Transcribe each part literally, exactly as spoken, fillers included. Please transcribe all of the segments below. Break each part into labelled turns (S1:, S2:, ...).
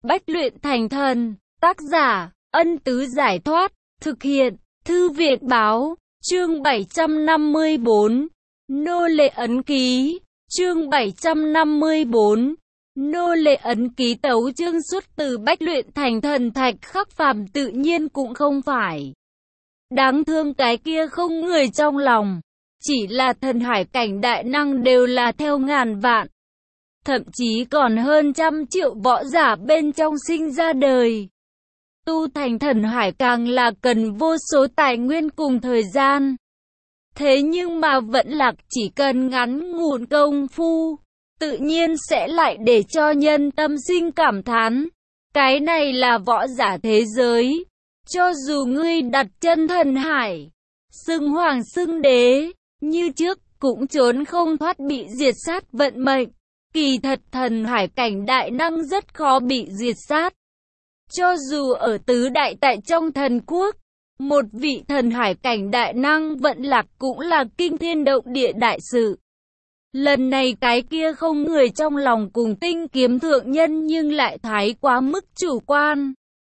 S1: Bách luyện thành thần. Tác giả, Ân Tứ Giải Thoát. Thực hiện, Thư viện Báo. Chương bảy trăm năm mươi bốn. Nô lệ ấn ký. Chương bảy trăm năm mươi bốn. Nô lệ ấn ký. Tấu chương xuất từ Bách luyện thành thần. Thạch Khắc Phàm tự nhiên cũng không phải đáng thương cái kia không người trong lòng. Chỉ là thần hải cảnh đại năng đều là theo ngàn vạn, thậm chí còn hơn trăm triệu võ giả bên trong sinh ra đời. Tu thành thần hải càng là cần vô số tài nguyên cùng thời gian. Thế nhưng mà vẫn lạc chỉ cần ngắn ngủn công phu, tự nhiên sẽ lại để cho nhân tâm sinh cảm thán. Cái này là võ giả thế giới. Cho dù ngươi đặt chân thần hải, xưng hoàng xưng đế, như trước, cũng trốn không thoát bị diệt sát vận mệnh. Kỳ thật thần hải cảnh đại năng rất khó bị diệt sát. Cho dù ở tứ đại tại trong thần quốc, một vị thần hải cảnh đại năng vận lạc cũng là kinh thiên động địa đại sự. Lần này cái kia không người trong lòng cùng tinh kiếm thượng nhân nhưng lại thái quá mức chủ quan.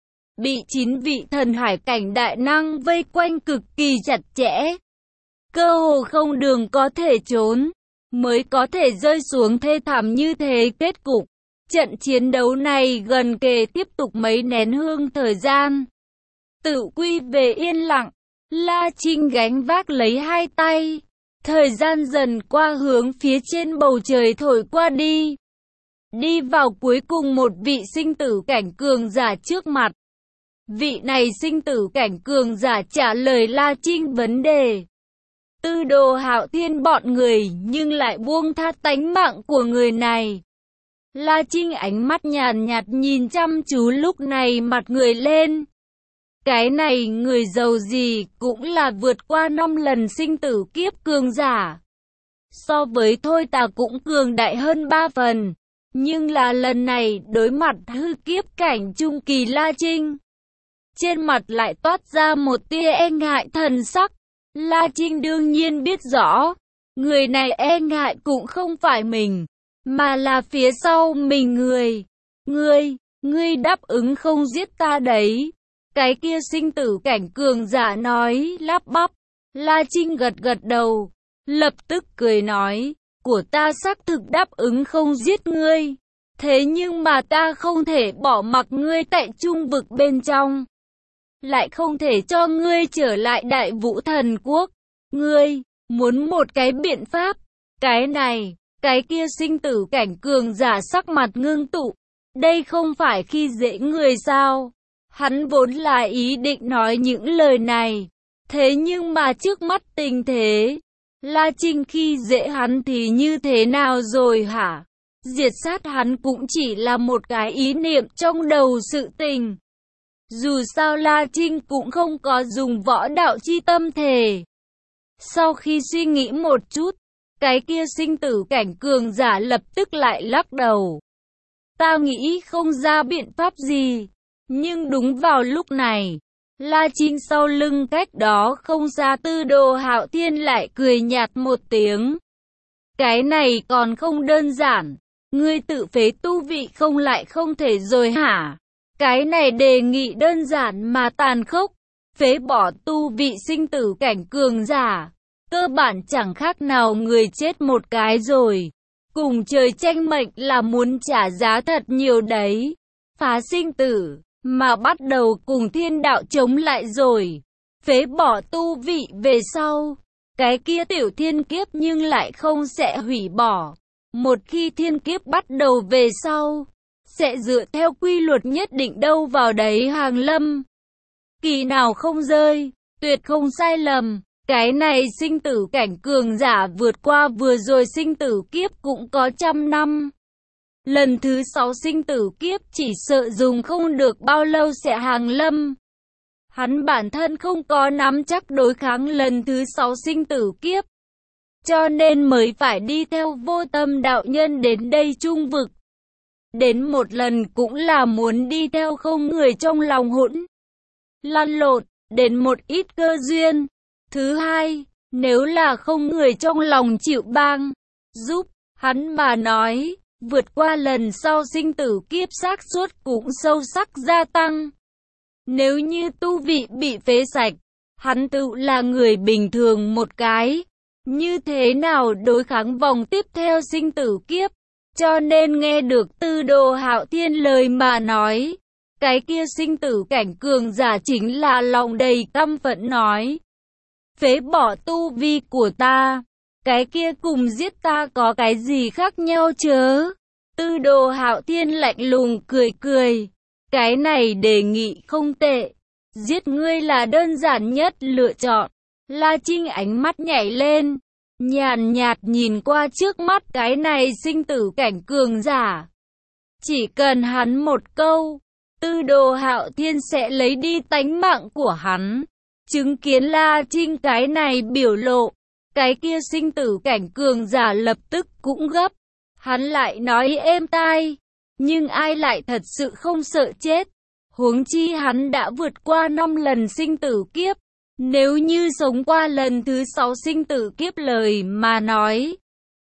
S1: Bị chín vị thần hải cảnh đại năng vây quanh cực kỳ chặt chẽ. Cơ hồ không đường có thể trốn, mới có thể rơi xuống thê thảm như thế kết cục. Trận chiến đấu này gần kề tiếp tục mấy nén hương thời gian. Tự quy về yên lặng, La Trinh gánh vác lấy hai tay. Thời gian dần qua hướng phía trên bầu trời thổi qua đi. Đi vào cuối cùng một vị sinh tử cảnh cường giả trước mặt. Vị này sinh tử cảnh cường giả trả lời La Trinh vấn đề. Tư Đồ Hạo Thiên bọn người nhưng lại buông tha tánh mạng của người này. La Trinh ánh mắt nhàn nhạt nhìn chăm chú lúc này mặt người lên. Cái này người giàu gì cũng là vượt qua năm lần sinh tử kiếp cường giả. So với Thôi Tà cũng cường đại hơn ba phần. Nhưng là lần này đối mặt hư kiếp cảnh trung kỳ La Trinh. Trên mặt lại toát ra một tia e ngại thần sắc. La Trinh đương nhiên biết rõ, người này e ngại cũng không phải mình, mà là phía sau mình người. Ngươi, ngươi đáp ứng không giết ta đấy. Cái kia sinh tử cảnh cường giả nói lắp bắp. La Trinh gật gật đầu, lập tức cười nói, của ta xác thực đáp ứng không giết ngươi. Thế nhưng mà ta không thể bỏ mặc ngươi tại trung vực bên trong. Lại không thể cho ngươi trở lại Đại Vũ Thần Quốc. Ngươi, muốn một cái biện pháp. Cái này, cái kia sinh tử cảnh cường giả sắc mặt ngưng tụ. Đây không phải khi dễ người sao. Hắn vốn là ý định nói những lời này. Thế nhưng mà trước mắt tình thế, La Trinh khi dễ hắn thì như thế nào rồi hả? Diệt sát hắn cũng chỉ là một cái ý niệm trong đầu sự tình. Dù sao La Trinh cũng không có dùng võ đạo chi tâm thể. Sau khi suy nghĩ một chút, cái kia sinh tử cảnh cường giả lập tức lại lắc đầu. Ta nghĩ không ra biện pháp gì. Nhưng đúng vào lúc này, La Trinh sau lưng cách đó không xa Tư Đồ Hạo Thiên lại cười nhạt một tiếng. Cái này còn không đơn giản. Ngươi tự phế tu vị không lại không thể rồi hả? Cái này đề nghị đơn giản mà tàn khốc. Phế bỏ tu vị sinh tử cảnh cường giả. Cơ bản chẳng khác nào người chết một cái rồi. Cùng trời tranh mệnh là muốn trả giá thật nhiều đấy. Phá sinh tử, mà bắt đầu cùng thiên đạo chống lại rồi. Phế bỏ tu vị về sau. Cái kia tiểu thiên kiếp nhưng lại không sẽ hủy bỏ. Một khi thiên kiếp bắt đầu về sau, sẽ dựa theo quy luật nhất định đâu vào đấy hàng lâm. Kỳ nào không rơi, tuyệt không sai lầm. Cái này sinh tử cảnh cường giả vượt qua vừa rồi sinh tử kiếp cũng có trăm năm. Lần thứ sáu sinh tử kiếp chỉ sợ dùng không được bao lâu sẽ hàng lâm. Hắn bản thân không có nắm chắc đối kháng lần thứ sáu sinh tử kiếp. Cho nên mới phải đi theo Vô Tâm đạo nhân đến đây trung vực. Đến một lần cũng là muốn đi theo không người trong lòng hỗn lăn lộn, đến một ít cơ duyên. Thứ hai, nếu là không người trong lòng chịu bang giúp hắn mà nói, vượt qua lần sau sinh tử kiếp xác suất cũng sâu sắc gia tăng. Nếu như tu vị bị phế sạch, hắn tự là người bình thường một cái, như thế nào đối kháng vòng tiếp theo sinh tử kiếp. Cho nên nghe được Tư Đồ Hạo Thiên lời mà nói, cái kia sinh tử cảnh cường giả chính là lòng đầy căm phẫn nói: phế bỏ tu vi của ta, cái kia cùng giết ta có cái gì khác nhau chớ? Tư Đồ Hạo Thiên lạnh lùng cười cười, cái này đề nghị không tệ, giết ngươi là đơn giản nhất lựa chọn. La Trinh ánh mắt nhảy lên, nhàn nhạt nhìn qua trước mắt cái này sinh tử cảnh cường giả. Chỉ cần hắn một câu, Tư Đồ Hạo Thiên sẽ lấy đi tánh mạng của hắn. Chứng kiến La Trinh cái này biểu lộ, cái kia sinh tử cảnh cường giả lập tức cũng gấp. Hắn lại nói êm tai, nhưng ai lại thật sự không sợ chết. Huống chi hắn đã vượt qua năm lần sinh tử kiếp. Nếu như sống qua lần thứ sáu sinh tử kiếp lời mà nói,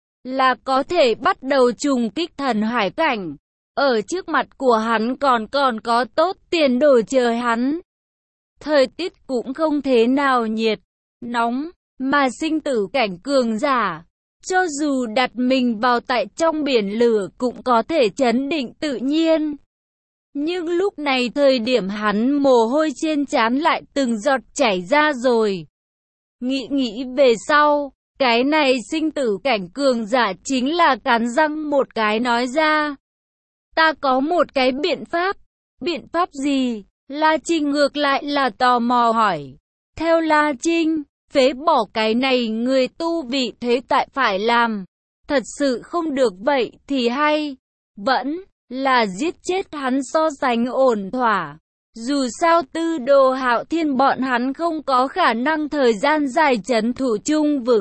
S1: là có thể bắt đầu trùng kích thần hải cảnh. Ở trước mặt của hắn còn còn có tốt tiền đồ chờ hắn. Thời tiết cũng không thế nào nhiệt, nóng, mà sinh tử cảnh cường giả, cho dù đặt mình vào tại trong biển lửa cũng có thể trấn định tự nhiên. Nhưng lúc này thời điểm hắn mồ hôi trên trán lại từng giọt chảy ra rồi. Nghĩ nghĩ về sau, cái này sinh tử cảnh cường giả chính là cắn răng một cái nói ra: ta có một cái biện pháp. Biện pháp gì? La Trinh ngược lại là tò mò hỏi. Theo La Trinh, phế bỏ cái này người tu vị thế tại phải làm. Thật sự không được vậy thì hay, vẫn là giết chết hắn so sánh ổn thỏa. Dù sao Tư Đồ Hạo Thiên bọn hắn không có khả năng thời gian dài trấn thủ trung vực.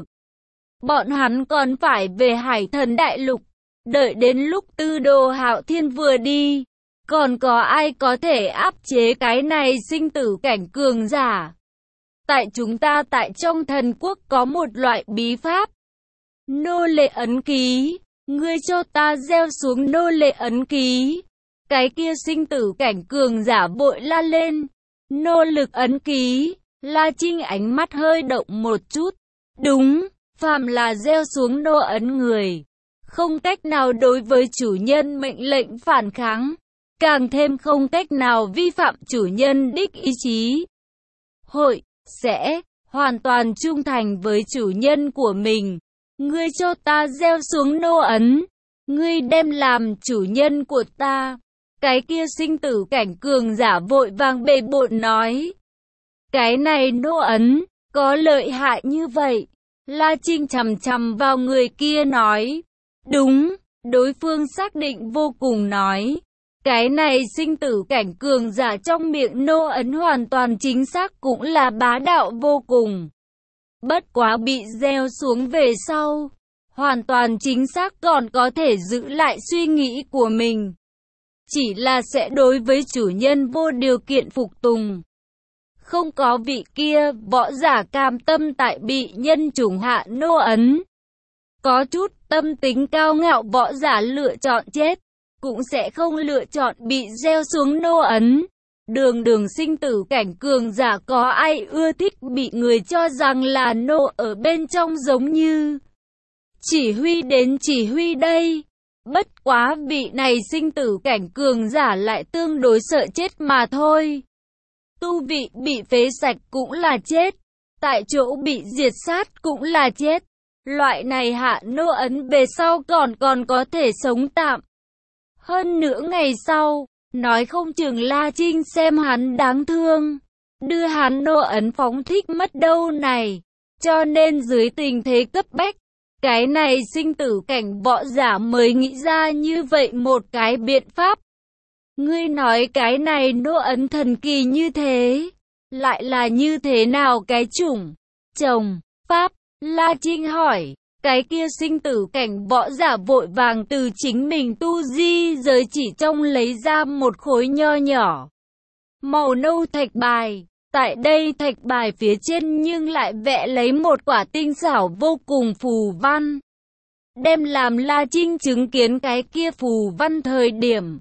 S1: Bọn hắn còn phải về Hải Thần Đại Lục. Đợi đến lúc Tư Đồ Hạo Thiên vừa đi, còn có ai có thể áp chế cái này sinh tử cảnh cường giả? Tại chúng ta tại trong thần quốc có một loại bí pháp. Nô lệ ấn ký. Ngươi cho ta gieo xuống nô lệ ấn ký. Cái kia sinh tử cảnh cường giả vội la lên. Nô lực ấn ký. La Trinh ánh mắt hơi động một chút. Đúng, phàm là gieo xuống nô ấn người, không cách nào đối với chủ nhân mệnh lệnh phản kháng, càng thêm không cách nào vi phạm chủ nhân đích ý chí. Hội sẽ hoàn toàn trung thành với chủ nhân của mình. Ngươi cho ta gieo xuống nô ấn, ngươi đem làm chủ nhân của ta. Cái kia sinh tử cảnh cường giả vội vàng bề bộn nói. Cái này nô ấn, có lợi hại như vậy? La Trinh chằm chằm vào người kia nói. Đúng, đối phương xác định vô cùng nói. Cái này sinh tử cảnh cường giả trong miệng nô ấn hoàn toàn chính xác cũng là bá đạo vô cùng. Bất quá bị gieo xuống về sau, hoàn toàn chính xác còn có thể giữ lại suy nghĩ của mình. Chỉ là sẽ đối với chủ nhân vô điều kiện phục tùng. Không có vị kia võ giả cam tâm tại bị nhân chủng hạ nô ấn. Có chút tâm tính cao ngạo võ giả lựa chọn chết, cũng sẽ không lựa chọn bị gieo xuống nô ấn. Đường đường sinh tử cảnh cường giả có ai ưa thích bị người cho rằng là nô ở bên trong giống như chỉ huy đến chỉ huy đây. Bất quá vị này sinh tử cảnh cường giả lại tương đối sợ chết mà thôi. Tu vị bị phế sạch cũng là chết, tại chỗ bị diệt sát cũng là chết. Loại này hạ nô ấn về sau còn còn có thể sống tạm. Hơn nữa ngày sau, nói không chừng La Trinh xem hắn đáng thương, đưa hắn nô ấn phóng thích mất đâu này. Cho nên dưới tình thế cấp bách, cái này sinh tử cảnh võ giả mới nghĩ ra như vậy một cái biện pháp. Ngươi nói cái này nô ấn thần kỳ như thế, lại là như thế nào cái chủng? Chồng, pháp, La Trinh hỏi. Cái kia sinh tử cảnh võ giả vội vàng từ chính mình tu di giới chỉ trong lấy ra một khối nho nhỏ màu nâu thạch bài. Tại đây thạch bài phía trên nhưng lại vẽ lấy một quả tinh xảo vô cùng phù văn. đem làm La Trinh chứng kiến cái kia phù văn thời điểm.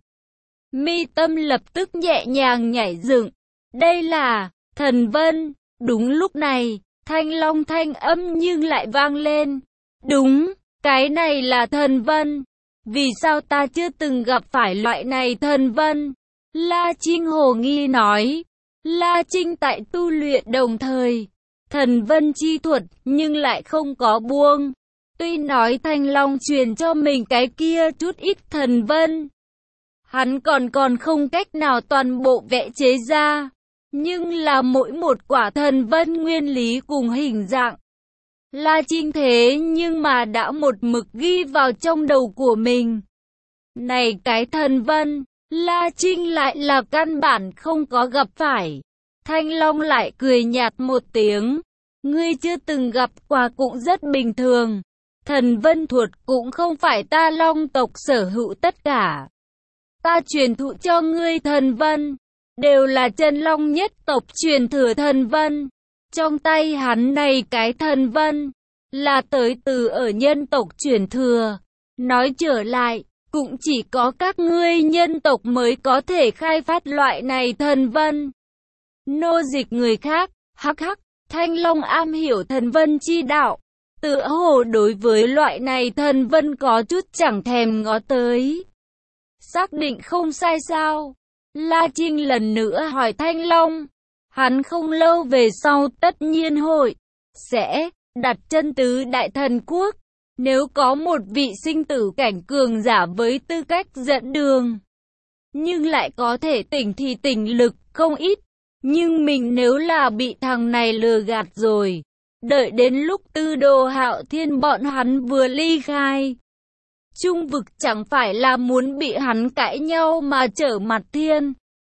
S1: Mi tâm lập tức nhẹ nhàng nhảy dựng. Đây là thần vân. Đúng lúc này, thanh long thanh âm nhưng lại vang lên. Đúng, cái này là thần vân. Vì sao ta chưa từng gặp phải loại này thần vân? La Trinh hồ nghi nói. La Trinh tại tu luyện đồng thời thần vân chi thuật nhưng lại không có buông. Tuy nói thanh long truyền cho mình cái kia chút ít thần vân, hắn còn còn không cách nào toàn bộ vẽ chế ra. Nhưng là mỗi một quả thần vân nguyên lý cùng hình dạng, La Trinh thế nhưng mà đã một mực ghi vào trong đầu của mình. Này cái thần vân, La Trinh lại là căn bản không có gặp phải. Thanh Long lại cười nhạt một tiếng. Ngươi chưa từng gặp quả cũng rất bình thường. Thần vân thuật cũng không phải ta long tộc sở hữu tất cả. Ta truyền thụ cho ngươi thần vân, đều là chân long nhất tộc truyền thừa thần vân. Trong tay hắn này cái thần vân, là tới từ ở nhân tộc truyền thừa. Nói trở lại, cũng chỉ có các ngươi nhân tộc mới có thể khai phát loại này thần vân. Nô dịch người khác, hắc hắc, Thanh Long am hiểu thần vân chi đạo. Tựa hồ đối với loại này thần vân có chút chẳng thèm ngó tới. Xác định không sai sao? La Trinh lần nữa hỏi Thanh Long. Hắn không lâu về sau tất nhiên hội sẽ đặt chân tứ đại thần quốc. Nếu có một vị sinh tử cảnh cường giả với tư cách dẫn đường, nhưng lại có thể tỉnh thì tỉnh lực không ít. Nhưng mình nếu là bị thằng này lừa gạt rồi, đợi đến lúc Tư Đồ Hạo Thiên bọn hắn vừa ly khai, trung vực chẳng phải là muốn bị hắn cãi nhau mà trở mặt thiên.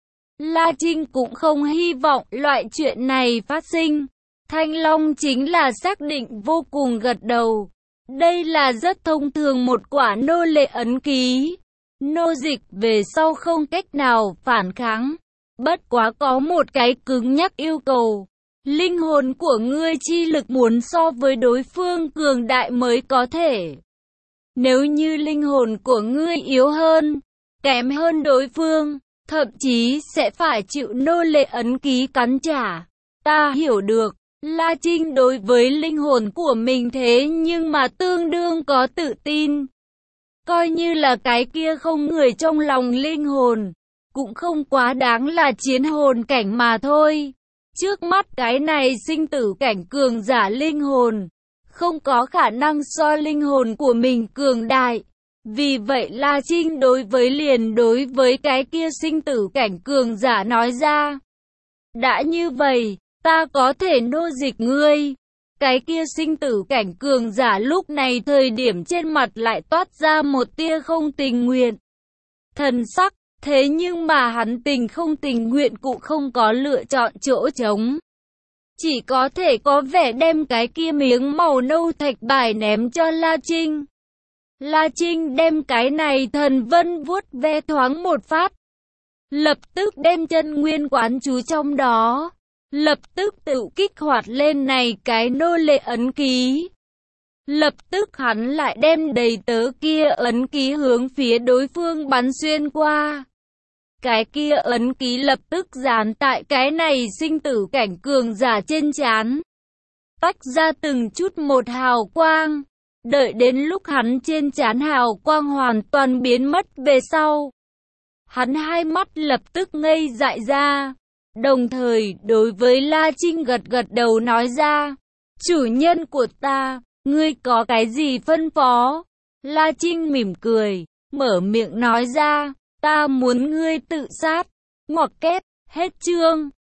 S1: La Trinh cũng không hy vọng loại chuyện này phát sinh. Thanh Long chính là xác định vô cùng gật đầu. Đây là rất thông thường một quả nô lệ ấn ký. Nô dịch về sau không cách nào phản kháng. Bất quá có một cái cứng nhắc yêu cầu. Linh hồn của ngươi chi lực muốn so với đối phương cường đại mới có thể. Nếu như linh hồn của ngươi yếu hơn, kém hơn đối phương, thậm chí sẽ phải chịu nô lệ ấn ký cắn trả. Ta hiểu được, La Trinh đối với linh hồn của mình thế nhưng mà tương đương có tự tin. Coi như là cái kia không người trong lòng linh hồn, cũng không quá đáng là chiến hồn cảnh mà thôi. Trước mắt cái này sinh tử cảnh cường giả linh hồn, không có khả năng so linh hồn của mình cường đại. Vì vậy La Trinh đối với liền đối với cái kia sinh tử cảnh cường giả nói ra. Đã như vậy, ta có thể nô dịch ngươi. Cái kia sinh tử cảnh cường giả lúc này thời điểm trên mặt lại toát ra một tia không tình nguyện thần sắc. Thế nhưng mà hắn tình không tình nguyện cũng không có lựa chọn chỗ trống. Chỉ có thể có vẻ đem cái kia miếng màu nâu thạch bài ném cho La Trinh. La Trinh đem cái này thần vân vuốt ve thoáng một phát. Lập tức đem chân nguyên quán chú trong đó. Lập tức tự kích hoạt lên này cái nô lệ ấn ký. Lập tức hắn lại đem đầy tớ kia ấn ký hướng phía đối phương bắn xuyên qua. Cái kia ấn ký lập tức dán tại cái này sinh tử cảnh cường giả trên trán. Tách ra từng chút một hào quang. Đợi đến lúc hắn trên trán hào quang hoàn toàn biến mất về sau, hắn hai mắt lập tức ngây dại ra. Đồng thời đối với La Trinh gật gật đầu nói ra. Chủ nhân của ta, ngươi có cái gì phân phó? La Trinh mỉm cười, mở miệng nói ra. Ta muốn ngươi tự sát. Ngoặc kép, hết chương.